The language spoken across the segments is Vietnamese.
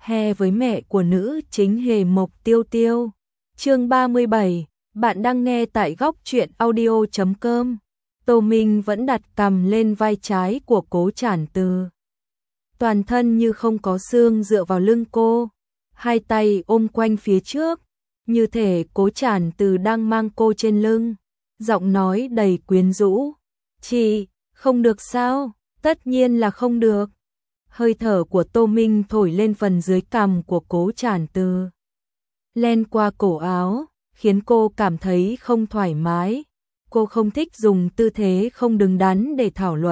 He với mẹ của nữ chính Hề Mộc Tiêu Tiêu. Chương 37, bạn đang nghe tại góc truyện audio.com. Tô Minh vẫn đặt cằm lên vai trái của Cố Trản Từ. Toàn thân như không có xương dựa vào lưng cô, hai tay ôm quanh phía trước, như thể Cố Trản Từ đang mang cô trên lưng, giọng nói đầy quyến rũ. "Chị, không được sao?" "Tất nhiên là không được." Hơi thở của Tô Minh thổi lên phần dưới cằm của Cố Trản Từ, len qua cổ áo, khiến cô cảm thấy không thoải mái. Cô không thích dùng tư thế không đứng đắn để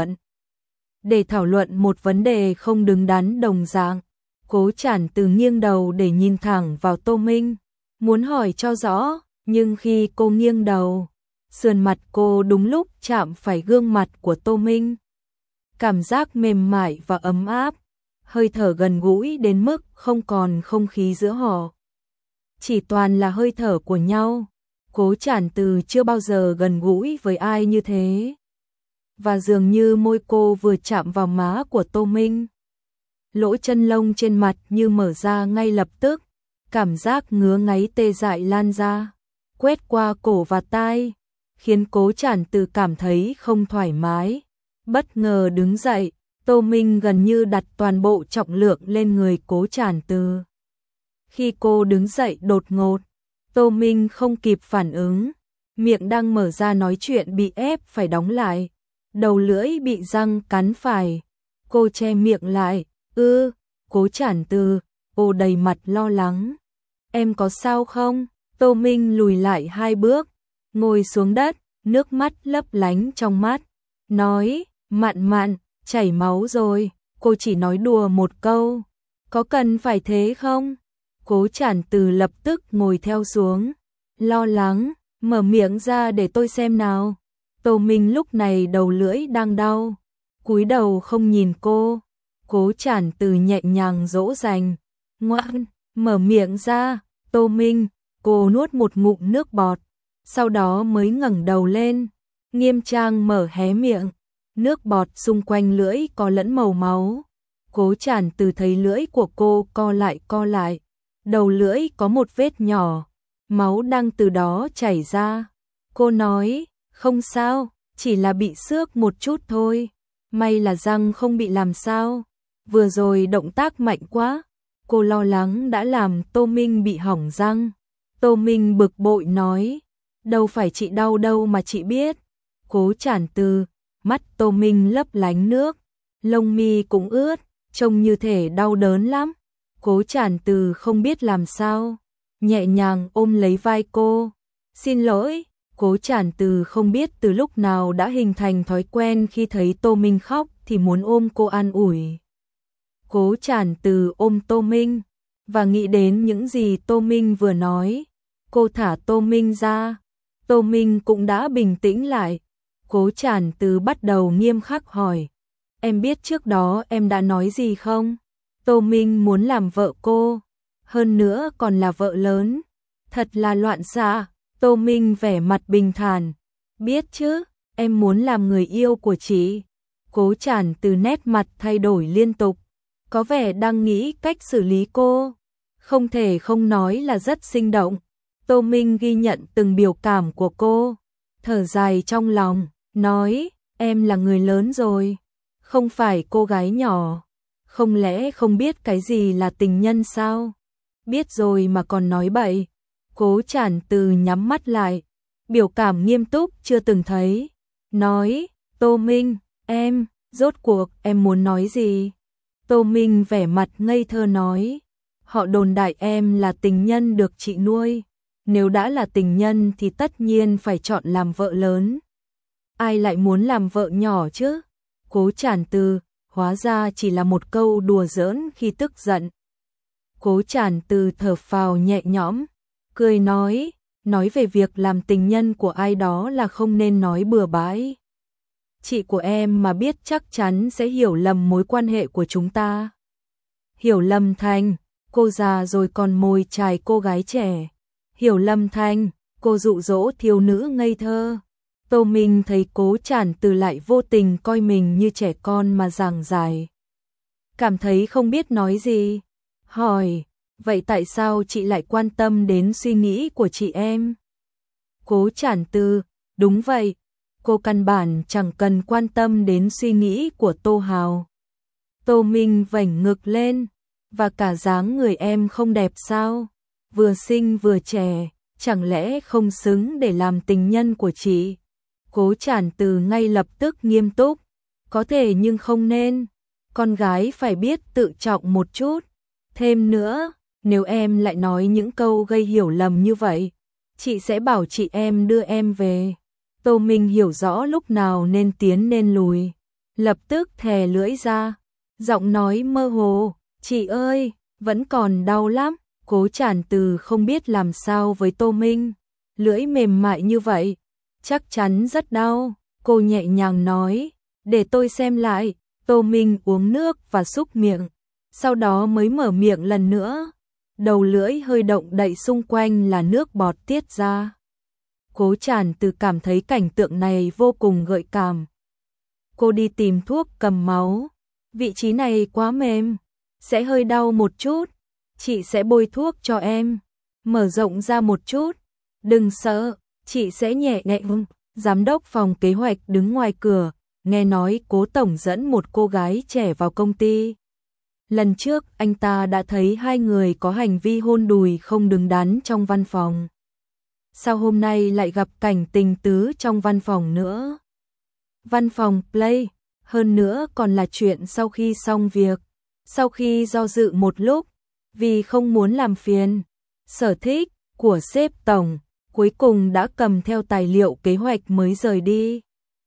thảo luận một vấn đề không đứng đắn đồng dạng. Cố Trản Từ nghiêng đầu để nhìn thẳng vào Tô Minh, muốn hỏi cho rõ, nhưng khi cô nghiêng đầu, sườn mặt cô đúng lúc chạm phải gương mặt của Tô Minh. Cảm giác mềm mại và ấm áp, hơi thở gần gũi đến mức không còn không khí giữa họ, chỉ toàn là hơi thở của nhau. Cố Trản Từ chưa bao giờ gần gũi với ai như thế, và dường như môi cô vừa chạm vào má của Tô Minh, lỗ chân lông trên mặt như mở ra ngay lập tức, cảm giác ngứa ngáy tê dại lan ra, quét qua cổ và tai, khiến Cố Trản Từ cảm thấy không thoải mái. Bất ngờ đứng dậy, Tô Minh gần như đặt toàn bộ trọng lượng lên người Cố Trản Từ. Khi cô đứng dậy đột ngột, Tô Minh không kịp phản ứng, miệng đang mở ra nói chuyện bị ép phải đóng lại, đầu lưỡi bị răng cắn phải. Cô che miệng lại. Cố Trản Từ, cô đầy mặt lo lắng. "Em có sao không?" Tô Minh lùi lại 2 bước, ngồi xuống đất, nước mắt lấp lánh trong mắt, nói: "Mạn Mạn, chảy máu rồi." Cô chỉ nói đùa một câu. "Có cần phải thế không?" Cố Trản Từ lập tức ngồi theo xuống, lo lắng, "Mở miệng ra để tôi xem nào." Tô Minh lúc này đầu lưỡi đang đau, cúi đầu không nhìn cô. Cố Trản Từ nhẹ nhàng dỗ dành, "Ngoan, mở miệng ra." "Tô Minh." Cô nuốt một ngụm nước bọt, sau đó mới ngẩng đầu lên, nghiêm trang mở hé miệng. Nước bọt xung quanh lưỡi có lẫn màu máu. Cố Trản Từ thấy lưỡi của cô co lại, đầu lưỡi có một vết nhỏ, máu đang từ đó chảy ra. Cô nói: "Không sao, chỉ là bị xước một chút thôi, may là răng không bị làm sao, vừa rồi động tác mạnh quá." Cô lo lắng đã làm Tô Minh bị hỏng răng. Tô Minh bực bội nói: "Đâu phải chị đau đâu mà chị biết." Cố Trản Từ, mắt Tô Minh lấp lánh nước, lông mi cũng ướt, trông như thể đau đớn lắm. Cố Trản Từ không biết làm sao, nhẹ nhàng ôm lấy vai cô. "Xin lỗi." Cố Trản Từ không biết từ lúc nào đã hình thành thói quen khi thấy Tô Minh khóc thì muốn ôm cô an ủi. Cố Trản Từ ôm Tô Minh, và nghĩ đến những gì Tô Minh vừa nói. Cô thả Tô Minh ra. Tô Minh cũng đã bình tĩnh lại. Cố Trản Từ bắt đầu nghiêm khắc hỏi: "Em biết trước đó em đã nói gì không?" Tô Minh muốn làm vợ cô, hơn nữa còn là vợ lớn. Thật là loạn xạ. Tô Minh vẻ mặt bình thản: "Biết chứ, em muốn làm người yêu của chị." Cố Trản Từ nét mặt thay đổi liên tục, có vẻ đang nghĩ cách xử lý cô. Không thể không nói là rất sinh động. Tô Minh ghi nhận từng biểu cảm của cô, thở dài trong lòng, nói: "Em là người lớn rồi, không phải cô gái nhỏ. Không lẽ không biết cái gì là tình nhân sao? Biết rồi mà còn nói bậy." Cố Trản Từ nhắm mắt lại, biểu cảm nghiêm túc chưa từng thấy, nói: "Tô Minh, rốt cuộc em muốn nói gì?" Tô Minh vẻ mặt ngây thơ nói: "Họ đồn đại em là tình nhân được chị nuôi. Nếu đã là tình nhân thì tất nhiên phải chọn làm vợ lớn. Ai lại muốn làm vợ nhỏ chứ?" Cố Trản Từ, hóa ra chỉ là một câu đùa giỡn khi tức giận. Cố Trản Từ thở phào nhẹ nhõm, cười nói về việc làm tình nhân của ai đó là không nên nói bừa bãi. Chị của em mà biết chắc chắn sẽ hiểu lầm mối quan hệ của chúng ta. Hiểu lầm thành, cô già rồi còn mồi chài cô gái trẻ. Hiểu lầm thành, cô dụ dỗ thiếu nữ ngây thơ. Tô Minh thấy Cố Trản Từ lại vô tình coi mình như trẻ con mà giảng giải, cảm thấy không biết nói gì. hỏi, vậy tại sao chị lại quan tâm đến suy nghĩ của chị em? Cố Trản Tư, đúng vậy, cô căn bản chẳng cần quan tâm đến suy nghĩ của Tô Hào. Tô Minh vểnh ngực lên, và cả dáng người em không đẹp sao? Vừa xinh vừa trẻ, chẳng lẽ không xứng để làm tình nhân của chị? Cố Trản Từ ngay lập tức nghiêm túc, có thể nhưng không nên, con gái phải biết tự trọng một chút. Thêm nữa, nếu em lại nói những câu gây hiểu lầm như vậy, chị sẽ bảo chị em đưa em về. Tô Minh hiểu rõ lúc nào nên tiến nên lùi, lập tức thè lưỡi ra, giọng nói mơ hồ, chị ơi, vẫn còn đau lắm. Cố Trản Từ không biết làm sao với Tô Minh, lưỡi mềm mại như vậy, chắc chắn rất đau. Cô nhẹ nhàng nói, để tôi xem lại. Tô Minh uống nước và súc miệng, sau đó mới mở miệng lần nữa. Đầu lưỡi hơi động đậy, xung quanh là nước bọt tiết ra. Cố Trản Từ cảm thấy cảnh tượng này vô cùng gợi cảm. Cô đi tìm thuốc cầm máu, vị trí này quá mềm, sẽ hơi đau một chút, chị sẽ bôi thuốc cho em. Mở rộng ra một chút, đừng sợ, chị sẽ nhẹ nhàng. Giám đốc phòng kế hoạch đứng ngoài cửa, nghe nói Cố tổng dẫn một cô gái trẻ vào công ty. Lần trước anh ta đã thấy hai người có hành vi hôn đùi không đứng đắn trong văn phòng. Sao hôm nay lại gặp cảnh tình tứ trong văn phòng nữa? Văn phòng Play, hơn nữa còn là chuyện sau khi xong việc. Sau khi do dự một lúc, vì không muốn làm phiền sở thích của sếp tổng, cuối cùng đã cầm theo tài liệu kế hoạch mới rời đi.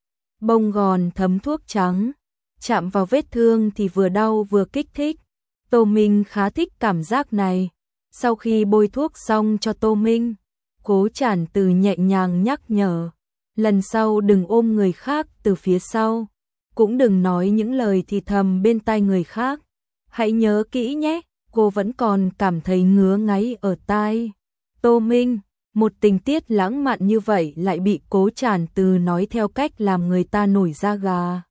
Bông gòn thấm thuốc trắng, chạm vào vết thương thì vừa đau vừa kích thích. Tô Minh khá thích cảm giác này. Sau khi bôi thuốc xong cho Tô Minh, Cố Trản Từ nhẹ nhàng nhắc nhở, lần sau đừng ôm người khác từ phía sau, cũng đừng nói những lời thì thầm bên tai người khác. Hãy nhớ kỹ nhé. Cô vẫn còn cảm thấy ngứa ngáy ở tai. Tô Minh, một tình tiết lãng mạn như vậy lại bị Cố Trản Từ nói theo cách làm người ta nổi da gà.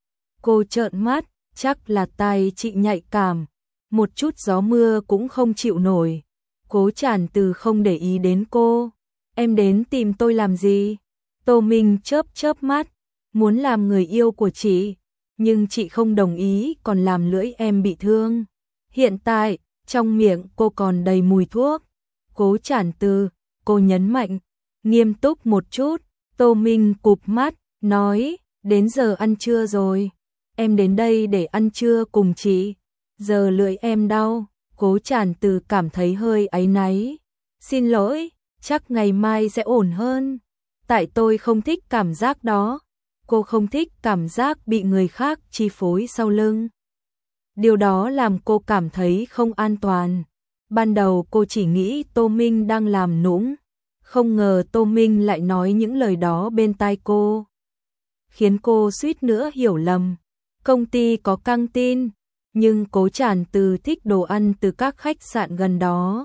Cô trợn mắt, chắc là tai chị nhạy cảm, một chút gió mưa cũng không chịu nổi. Cố Trản Từ không để ý đến cô. Em đến tìm tôi làm gì? Tô Minh chớp chớp mắt, muốn làm người yêu của chị, nhưng chị không đồng ý còn làm lưỡi em bị thương. Hiện tại, trong miệng cô còn đầy mùi thuốc. Cố Trản Từ, cô nhấn mạnh, nghiêm túc một chút. Tô Minh cụp mắt, nói, đến giờ ăn trưa rồi. Em đến đây để ăn trưa cùng chị. Giờ lưỡi em đau. Cố Trản Từ cảm thấy hơi áy náy. Xin lỗi, chắc ngày mai sẽ ổn hơn. Tại tôi không thích cảm giác đó. Cô không thích cảm giác bị người khác chi phối sau lưng. Điều đó làm cô cảm thấy không an toàn. Ban đầu cô chỉ nghĩ Tô Minh đang làm nũng, không ngờ Tô Minh lại nói những lời đó bên tai cô, khiến cô suýt nữa hiểu lầm. Công ty có căng tin, nhưng Cố Trản Từ thích đồ ăn từ các khách sạn gần đó.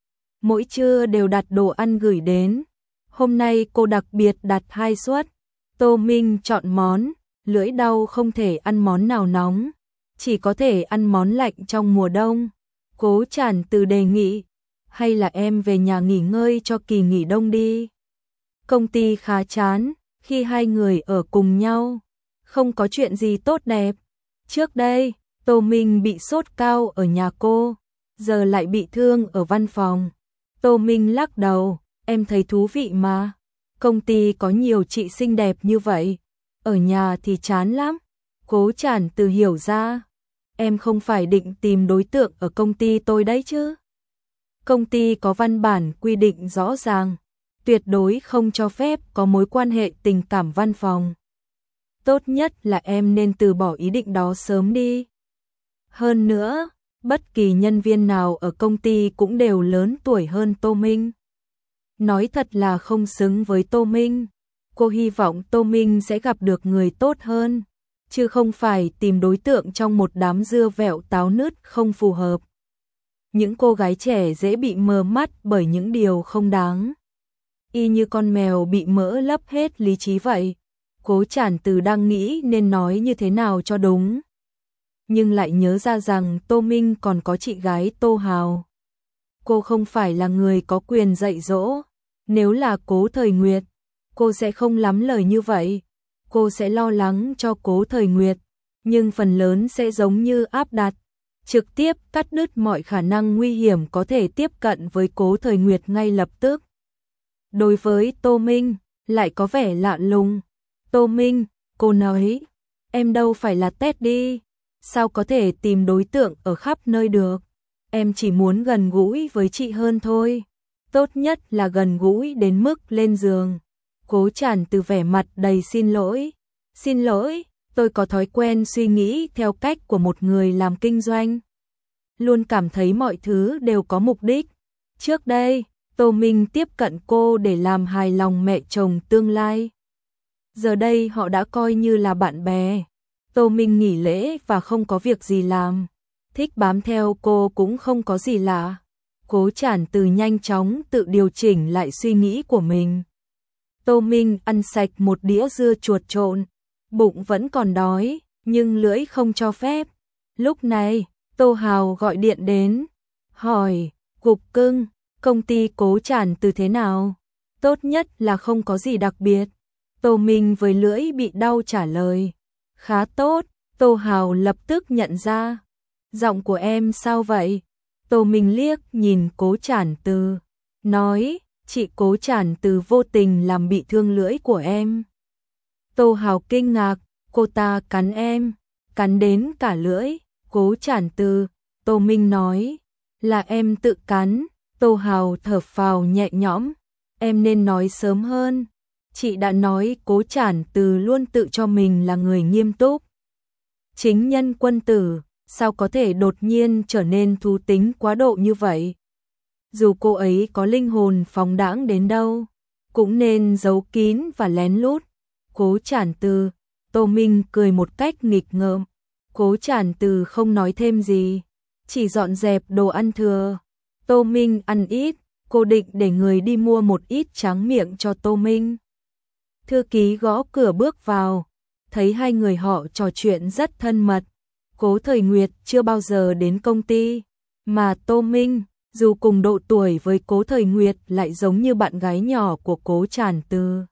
Mỗi trưa đều đặt đồ ăn gửi đến. Hôm nay cô đặc biệt đặt 2 suất. Tô Minh chọn món, lưỡi đau không thể ăn món nào nóng, chỉ có thể ăn món lạnh trong mùa đông. Cố Trản Từ đề nghị, hay là em về nhà nghỉ ngơi cho kỳ nghỉ đông đi. Công ty khá chán, khi hai người ở cùng nhau, không có chuyện gì tốt đẹp. Trước đây, Tô Minh bị sốt cao ở nhà cô, giờ lại bị thương ở văn phòng. Tô Minh lắc đầu, em thấy thú vị mà. Công ty có nhiều chị xinh đẹp như vậy, ở nhà thì chán lắm. Cố Trản Từ hiểu ra, em không phải định tìm đối tượng ở công ty tôi đấy chứ. Công ty có văn bản quy định rõ ràng, tuyệt đối không cho phép có mối quan hệ tình cảm văn phòng. Tốt nhất là em nên từ bỏ ý định đó sớm đi. Hơn nữa, bất kỳ nhân viên nào ở công ty cũng đều lớn tuổi hơn Tô Minh. Nói thật là không xứng với Tô Minh. Cô hy vọng Tô Minh sẽ gặp được người tốt hơn, chứ không phải tìm đối tượng trong một đám dưa vẹo táo nứt không phù hợp. Những cô gái trẻ dễ bị mờ mắt bởi những điều không đáng. Y như con mèo bị mỡ lấp hết lý trí vậy. Cố Trản Từ đang nghĩ nên nói như thế nào cho đúng. nhưng lại nhớ ra rằng Tô Minh còn có chị gái Tô Hào. Cô không phải là người có quyền dạy dỗ, nếu là Cố Thời Nguyệt, cô sẽ không lắm lời như vậy. Cô sẽ lo lắng cho Cố Thời Nguyệt, nhưng phần lớn sẽ giống như áp đặt, trực tiếp cắt đứt mọi khả năng nguy hiểm có thể tiếp cận với Cố Thời Nguyệt ngay lập tức. Đối với Tô Minh, lại có vẻ lạ lùng. Tô Minh, cô nói, em đâu phải là Teddy, sao có thể tìm đối tượng ở khắp nơi được. Em chỉ muốn gần gũi với chị hơn thôi. Tốt nhất là gần gũi đến mức lên giường. Cố Tràn Từ vẻ mặt đầy xin lỗi. Xin lỗi, tôi có thói quen suy nghĩ theo cách của một người làm kinh doanh. Luôn cảm thấy mọi thứ đều có mục đích. Trước đây, Tô Minh tiếp cận cô để làm hài lòng mẹ chồng tương lai. Giờ đây họ đã coi như là bạn bè. Tô Minh nghỉ lễ và không có việc gì làm, thích bám theo cô cũng không có gì lạ. Cố Tràn Từ nhanh chóng tự điều chỉnh lại suy nghĩ của mình. Tô Minh ăn sạch một đĩa dưa chuột trộn, bụng vẫn còn đói, nhưng lưỡi không cho phép. Lúc này, Tô Hào gọi điện đến, hỏi, Cục Cưng, công ty Cố Tràn Từ thế nào? Tốt nhất là không có gì đặc biệt. Tô Minh với lưỡi bị đau trả lời, khá tốt. Tô Hào lập tức nhận ra, giọng của em sao vậy? Tô Minh liếc nhìn Cố Tràn Từ, nói, chị Cố Tràn Từ vô tình làm bị thương lưỡi của em. Tô Hào kinh ngạc, cô ta cắn em, cắn đến cả lưỡi. Cố Tràn Từ, Tô Minh nói, là em tự cắn. Tô Hào thở phào nhẹ nhõm, em nên nói sớm hơn. Chị đã nói Cố Tràn Từ luôn tự cho mình là người nghiêm túc, chính nhân quân tử, sao có thể đột nhiên trở nên thú tính quá độ như vậy? Dù cô ấy có linh hồn phóng đãng đến đâu, cũng nên giấu kín và lén lút. Cố Tràn Từ, Tô Minh cười một cách nghịch ngợm. Cố Tràn Từ không nói thêm gì, chỉ dọn dẹp đồ ăn thừa. Tô Minh ăn ít, cô định để người đi mua một ít tráng miệng cho Tô Minh. Thư ký gõ cửa bước vào, thấy hai người họ trò chuyện rất thân mật. Cố Thời Nguyệt chưa bao giờ đến công ty, mà Tô Minh, dù cùng độ tuổi với Cố Thời Nguyệt lại giống như bạn gái nhỏ của Cố Tràn Từ.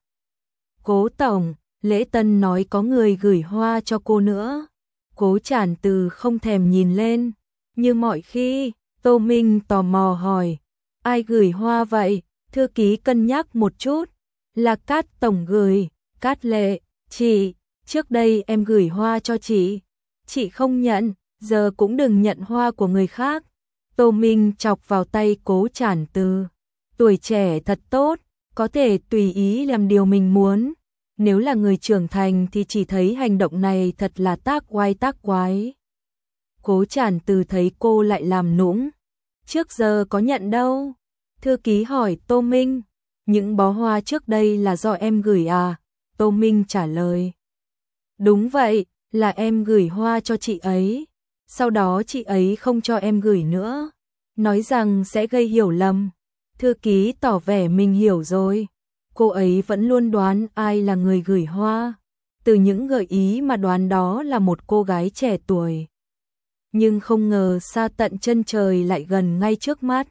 Cố tổng, lễ tân nói có người gửi hoa cho cô nữa. Cố Tràn Từ không thèm nhìn lên, như mọi khi. Tô Minh tò mò hỏi, ai gửi hoa vậy? Thư ký cân nhắc một chút, là Cát tổng gửi. Cát Lệ, chị, trước đây em gửi hoa cho chị không nhận, giờ cũng đừng nhận hoa của người khác. Tô Minh chọc vào tay Cố Tràn Từ, tuổi trẻ thật tốt, có thể tùy ý làm điều mình muốn. Nếu là người trưởng thành thì chỉ thấy hành động này thật là tác quái. Cố Tràn Từ thấy cô lại làm nũng, trước giờ có nhận đâu. Thư ký hỏi Tô Minh, những bó hoa trước đây là do em gửi à? Tô Minh trả lời, đúng vậy, là em gửi hoa cho chị ấy. Sau đó chị ấy không cho em gửi nữa, nói rằng sẽ gây hiểu lầm. Thư ký tỏ vẻ mình hiểu rồi. Cô ấy vẫn luôn đoán ai là người gửi hoa, từ những gợi ý mà đoán đó là một cô gái trẻ tuổi. Nhưng không ngờ xa tận chân trời lại gần ngay trước mắt.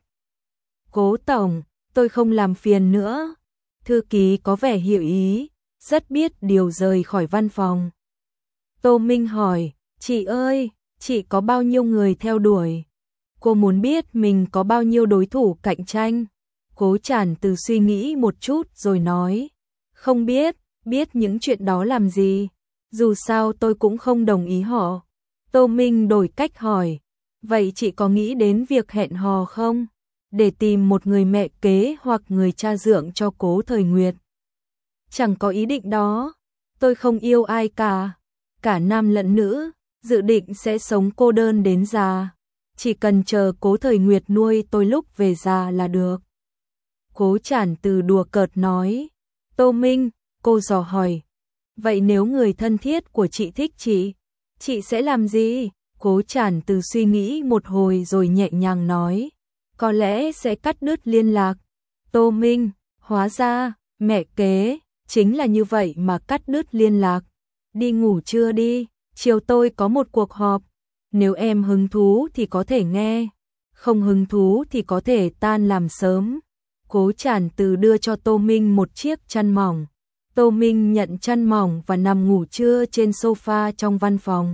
Cố tổng, tôi không làm phiền nữa. Thư ký có vẻ hiểu ý, rất biết điều rời khỏi văn phòng. Tô Minh hỏi, chị ơi, chị có bao nhiêu người theo đuổi? Cô muốn biết mình có bao nhiêu đối thủ cạnh tranh. Cố Tràn Từ suy nghĩ một chút rồi nói, không biết những chuyện đó làm gì. Dù sao tôi cũng không đồng ý họ. Tô Minh đổi cách hỏi, vậy chị có nghĩ đến việc hẹn hò không? Để tìm một người mẹ kế hoặc người cha dượng cho Cố Thời Nguyệt. Chẳng có ý định đó, tôi không yêu ai cả nam lẫn nữ, dự định sẽ sống cô đơn đến già. Chỉ cần chờ Cố Thời Nguyệt nuôi tôi lúc về già là được. Cố Tràn Từ đùa cợt nói. Tô Minh, cô dò hỏi, vậy nếu người thân thiết của chị thích chị sẽ làm gì? Cố Tràn Từ suy nghĩ một hồi rồi nhẹ nhàng nói, có lẽ sẽ cắt đứt liên lạc. Tô Minh, hóa ra, mẹ kế, chính là như vậy mà cắt đứt liên lạc. Đi ngủ trưa đi, chiều tôi có một cuộc họp. Nếu em hứng thú thì có thể nghe, không hứng thú thì có thể tan làm sớm. Cố Trản Từ đưa cho Tô Minh một chiếc chăn mỏng. Tô Minh nhận chăn mỏng và nằm ngủ trưa trên sofa trong văn phòng.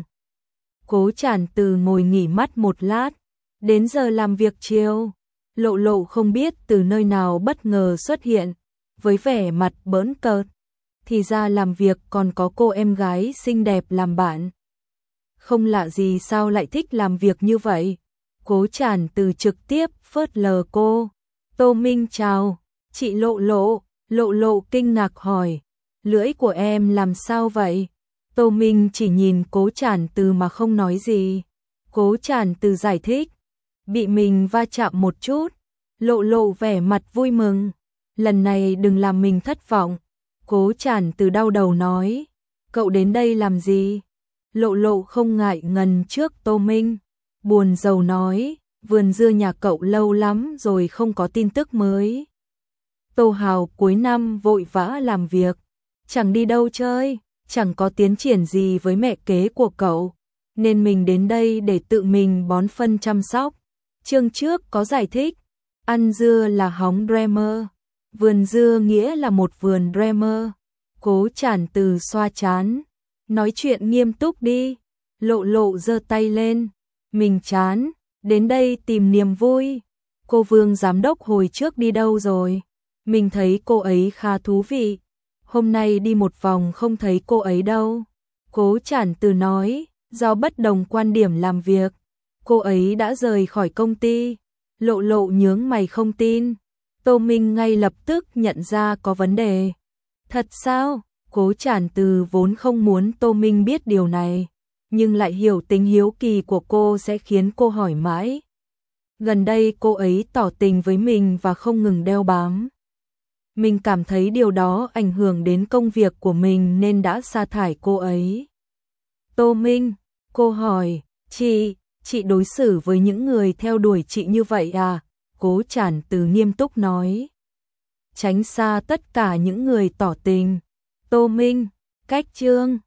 Cố Trản Từ ngồi nghỉ mắt một lát, đến giờ làm việc chiều, Lộ Lộ không biết từ nơi nào bất ngờ xuất hiện, với vẻ mặt bỡn cợt. Thì ra làm việc còn có cô em gái xinh đẹp làm bạn. Không lạ gì sao lại thích làm việc như vậy. Cố Trản Từ trực tiếp phớt lờ cô. Tô Minh chào, chị Lộ Lộ. Lộ Lộ kinh ngạc hỏi, lưỡi của em làm sao vậy? Tô Minh chỉ nhìn Cố Trản Từ mà không nói gì. Cố Trản Từ giải thích, bị mình va chạm một chút. Lộ Lộ vẻ mặt vui mừng, lần này đừng làm mình thất vọng. Cố Trản Từ đau đầu nói, cậu đến đây làm gì? Lộ Lộ không ngại ngần trước Tô Minh, buồn rầu nói, vườn dưa nhà cậu lâu lắm rồi không có tin tức mới. Tô Hào cuối năm vội vã làm việc, chẳng đi đâu chơi, chẳng có tiến triển gì với mẹ kế của cậu, nên mình đến đây để tự mình bón phân chăm sóc. Chương trước có giải thích, ăn dưa là hóng dreamer, vườn dưa nghĩa là một vườn dreamer. Cố Trản Từ xoa chán, nói chuyện nghiêm túc đi. Lộ Lộ giơ tay lên, mình chán, đến đây tìm niềm vui. Cô Vương giám đốc hồi trước đi đâu rồi? Mình thấy cô ấy khá thú vị. Hôm nay đi một vòng không thấy cô ấy đâu. Cố Trản Từ nói, do bất đồng quan điểm làm việc, cô ấy đã rời khỏi công ty. Lộ Lộ nhướng mày không tin. Tô Minh ngay lập tức nhận ra có vấn đề. Thật sao? Cố Trản Từ vốn không muốn Tô Minh biết điều này, nhưng lại hiểu tính hiếu kỳ của cô sẽ khiến cô hỏi mãi. Gần đây cô ấy tỏ tình với mình và không ngừng đeo bám. Mình cảm thấy điều đó ảnh hưởng đến công việc của mình nên đã sa thải cô ấy. Tô Minh, cô hỏi, chị đối xử với những người theo đuổi chị như vậy à? Cố Trản Từ nghiêm túc nói, tránh xa tất cả những người tỏ tình. Tô Minh, cách chương